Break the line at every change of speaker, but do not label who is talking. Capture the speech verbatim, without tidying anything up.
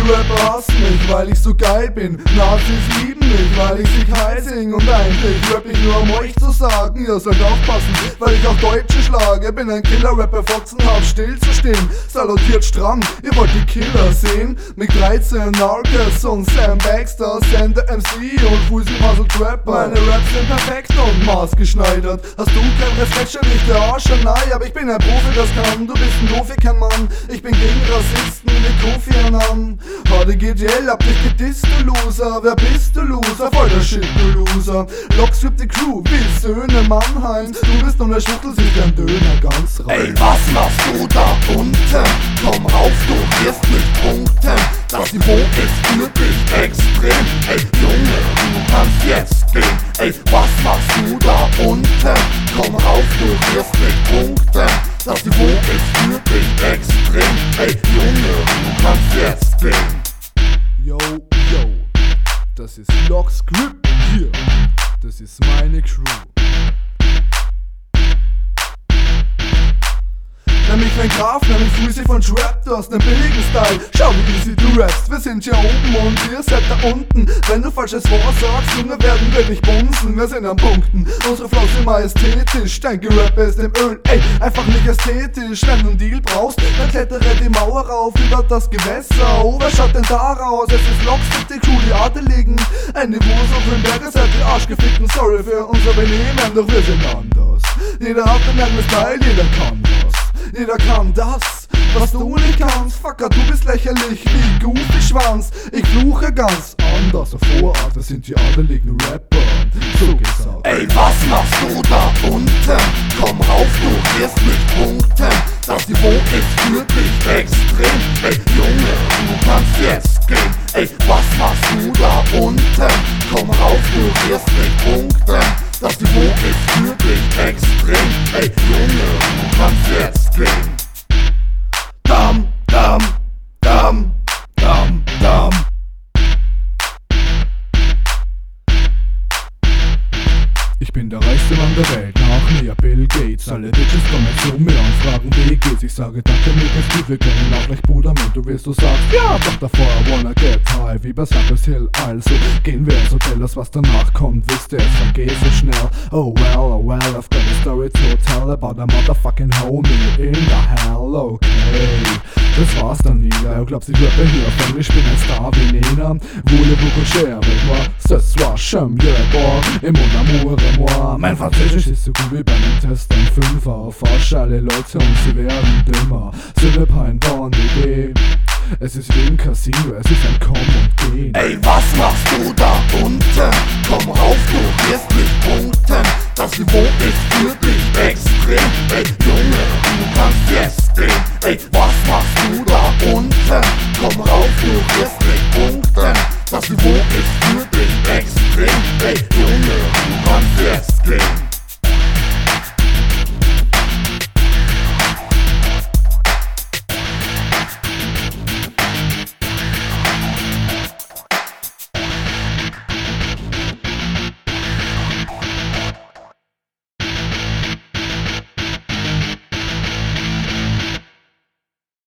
Rapper hassen mich, weil ich so geil bin. Nazis lieben mich, weil ich sie geil sing. Und eigentlich rapp ich nur um euch zu sagen, ihr sollt aufpassen, weil ich auch Deutsche schlage. Bin ein Killer-Rapper, fotzenhaft still zu stehen. Salutiert stramm, ihr wollt die Killer sehen. Mit dreizehn Narcos und Sam Baxter, Sender M C und Fusi Muscle Trapper. Meine Raps sind perfekt und maßgeschneidert. Hast du kein Respekt, stell dich der Arsch an, nein, aber ich bin ein Profi, das kann. Du bist ein Profi, kein Mann. Ich bin gegen Rassisten wie Kofi Annan. H D G D L, hab dich gedisst, du Loser. Wer bist du, Loser? Voll der Shit, du Loser. Lockscript die Crew, wie Söhne Mannheims. Du bist nur der Schwuchtel, sich ein Döner ganz rein.
Ey, was machst du da unten? Komm rauf, du wirst mit Punkten. Das Niveau ist wirklich extrem. Ey, Junge, du kannst jetzt gehen. Ey, was machst du da unten? Komm rauf, du wirst mit Punkten. Das Niveau ist wirklich extrem. Ey, Junge, du kannst jetzt gehen.
Yo, yo, das ist Lockscript hier. Das ist meine Crew. Nämlich mein Graf, nämlich Fusi von Trap, du hast nen billigen Style. Schau wie easy du rappst, wir sind hier oben und ihr seid da unten. Wenn du falsches Wort sagst, Junge, werden wir nicht bumsen, wir sind am Punkten. Unsere Flows sind majestätisch, dein Gerap ist im Öl, ey, einfach nicht ästhetisch. Wenn du einen Deal brauchst, dann klettere die Mauer rauf über das Gewässer. Oh, wer schaut denn da raus? Es ist Lockscript, die Crew, die Adeligen. Ein Niveau so für den Berger, seid die Arschgefickten. Sorry für unser Benehmen, doch wir sind anders. Jeder hat einen eigenen Style, jeder kann das. Jeder kann das, was du nicht kannst. Fucker, du bist lächerlich wie Goofy Schwanz. Ich fluche ganz anders. Auf Vorart, das sind die adeligen Rapper. So geht's aus.
Ey, was machst du da unten? Komm rauf, du wirst mit Punkten. Das Niveau ist wirklich extrem. Ey, Junge, du kannst jetzt gehen. Ey, was machst du da unten? Komm rauf, du wirst mit Punkten. Das Niveau ist wirklich extrem. Ey, Junge, du kannst jetzt gehen. Dam, dam, dam, dam, dam.
Ich bin der reichste Mann der Welt, nach mir Bill Gates. Alle Bitches kommen zu mir und fragen, wie geht's? Ich sage, danke, mir geht's gut, wir können auch gleich Bruder mit. Du willst, du sagst, ja, doch davor, I wanna get high, wie bei Cypress Hill. Also gehen wir ins Hotel, das was danach kommt, wisst ihr, es vergeht so schnell. Oh well, oh well, I've got a story to tell about a motherfucking homie in the hell, okay. Das war's dann wieder, du glaubst, ich rappe hier auf Englisch, bin ein Star wie Nena. Voulez-vous coucher avec moi, ce soir, je mieux boire, et mon amour et moi. Mein Französisch ist so gut wie bei einem Test, ein Fünfer auf Arsch, alle Leute und sie werden dümmer. Ce n'est pas une bonne Idee. Es ist wie ein Casino, es ist ein Kommen und Gehen.
Ey, was machst du da unten? Komm rauf, du wirst mit Punkten. Das Niveau ist wirklich extrem. Ey, Junge, du kannst jetzt gehen. Ey, was machst du da unten? Komm rauf, du wirst mit Punkten. Das Niveau ist wirklich extrem. Ey, Junge, du kannst jetzt gehen.